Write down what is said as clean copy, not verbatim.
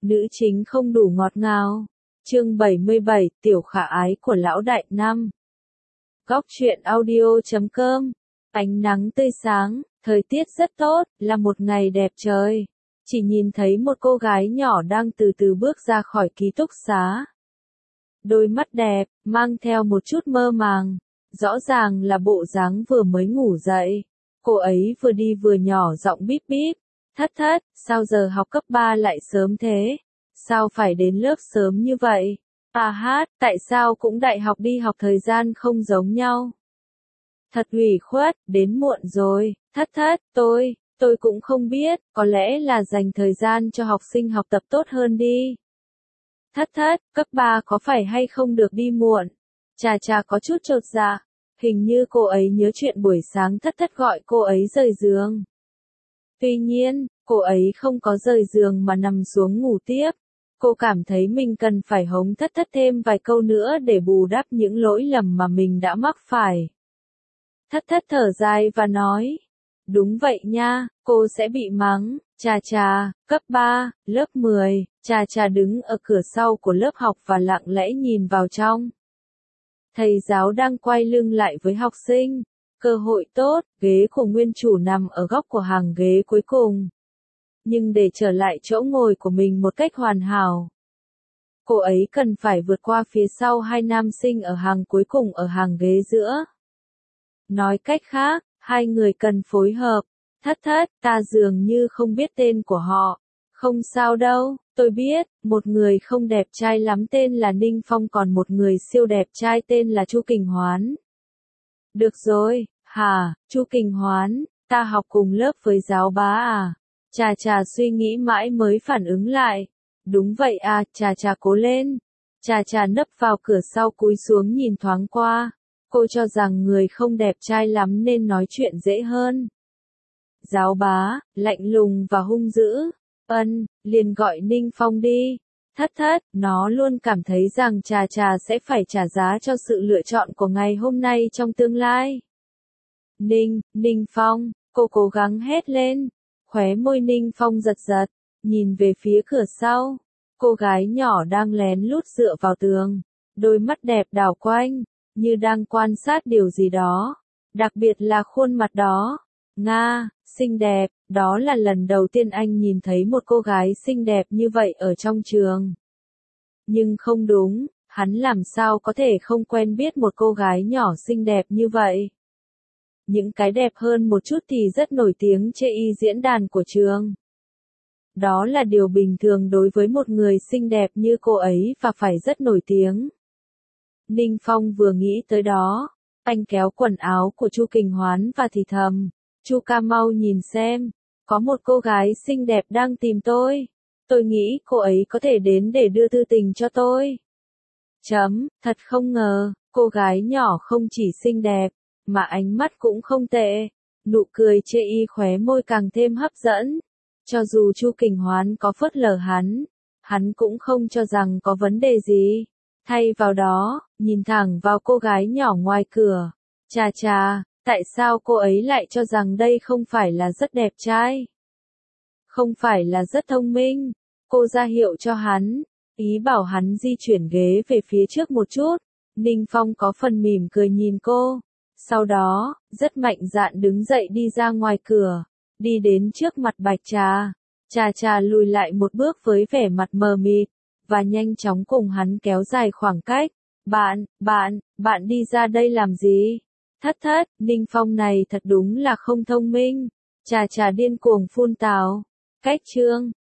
Nữ chính không đủ ngọt ngào. Chương 77, tiểu khả ái của lão đại năm. Góc truyện audio.com. Ánh nắng tươi sáng, thời tiết rất tốt, là một ngày đẹp trời. Chỉ nhìn thấy một cô gái nhỏ đang từ từ bước ra khỏi ký túc xá. Đôi mắt đẹp, mang theo một chút mơ màng. Rõ ràng là bộ dáng vừa mới ngủ dậy. Cô ấy vừa đi vừa nhỏ giọng bíp bíp. Thất thất, sao giờ học cấp 3 lại sớm thế? Sao phải đến lớp sớm như vậy? À hát, tại sao cũng đại học đi học thời gian không giống nhau? Thật ủy khuất, đến muộn rồi. Thất thất, tôi cũng không biết, có lẽ là dành thời gian cho học sinh học tập tốt hơn đi. Thất thất, cấp 3 có phải hay không được đi muộn? Chà chà có chút chột dạ. Hình như cô ấy nhớ chuyện buổi sáng thất thất gọi cô ấy rời giường. Tuy nhiên, cô ấy không có rời giường mà nằm xuống ngủ tiếp. Cô cảm thấy mình cần phải hống thất thất thêm vài câu nữa để bù đắp những lỗi lầm mà mình đã mắc phải. Thất thất thở dài và nói. Đúng vậy nha, cô sẽ bị mắng. Chà chà, cấp 3, lớp 10, chà chà đứng ở cửa sau của lớp học và lặng lẽ nhìn vào trong. Thầy giáo đang quay lưng lại với học sinh. Cơ hội tốt, ghế của nguyên chủ nằm ở góc của hàng ghế cuối cùng. Nhưng để trở lại chỗ ngồi của mình một cách hoàn hảo, cô ấy cần phải vượt qua phía sau hai nam sinh ở hàng cuối cùng ở hàng ghế giữa. Nói cách khác, hai người cần phối hợp. Thất thất, ta dường như không biết tên của họ. Không sao đâu, tôi biết, một người không đẹp trai lắm tên là Ninh Phong còn một người siêu đẹp trai tên là Chu Kình Hoán. Được rồi, hả, Chu Kình Hoán, ta học cùng lớp với giáo bá à? Chà chà suy nghĩ mãi mới phản ứng lại. Đúng vậy à, chà chà cố lên. Chà chà nấp vào cửa sau cúi xuống nhìn thoáng qua. Cô cho rằng người không đẹp trai lắm nên nói chuyện dễ hơn. Giáo bá, lạnh lùng và hung dữ. Liền gọi Ninh Phong đi. Thất thất, nó luôn cảm thấy rằng chà chà sẽ phải trả giá cho sự lựa chọn của ngày hôm nay trong tương lai. Ninh Phong, cô cố gắng hét lên. Khóe môi Ninh Phong giật giật, nhìn về phía cửa sau. Cô gái nhỏ đang lén lút dựa vào tường. Đôi mắt đẹp đảo quanh, như đang quan sát điều gì đó. Đặc biệt là khuôn mặt đó. Nga, xinh đẹp, đó là lần đầu tiên anh nhìn thấy một cô gái xinh đẹp như vậy ở trong trường. Nhưng không đúng, hắn làm sao có thể không quen biết một cô gái nhỏ xinh đẹp như vậy. Những cái đẹp hơn một chút thì rất nổi tiếng trên diễn đàn của trường. Đó là điều bình thường đối với một người xinh đẹp như cô ấy và phải rất nổi tiếng. Ninh Phong vừa nghĩ tới đó, anh kéo quần áo của Chu Kình Hoán và thì thầm, Chu ca mau nhìn xem, có một cô gái xinh đẹp đang tìm tôi. Tôi nghĩ cô ấy có thể đến để đưa thư tình cho tôi. Thật không ngờ, cô gái nhỏ không chỉ xinh đẹp, mà ánh mắt cũng không tệ. Nụ cười chê y khóe môi càng thêm hấp dẫn. Cho dù Chu Kình Hoán có phớt lờ hắn cũng không cho rằng có vấn đề gì. Thay vào đó, nhìn thẳng vào cô gái nhỏ ngoài cửa. Chà chà, tại sao cô ấy lại cho rằng đây không phải là rất đẹp trai? Không phải là rất thông minh? Cô ra hiệu cho hắn, ý bảo hắn di chuyển ghế về phía trước một chút. Ninh Phong có phần mỉm cười nhìn cô. Sau đó, rất mạnh dạn đứng dậy đi ra ngoài cửa, đi đến trước mặt Bạch Trà. Trà Trà lùi lại một bước với vẻ mặt mờ mịt, và nhanh chóng cùng hắn kéo dài khoảng cách. Bạn đi ra đây làm gì? Thất thất, Ninh Phong này thật đúng là không thông minh. Trà Trà điên cuồng phun tào. Cách chương,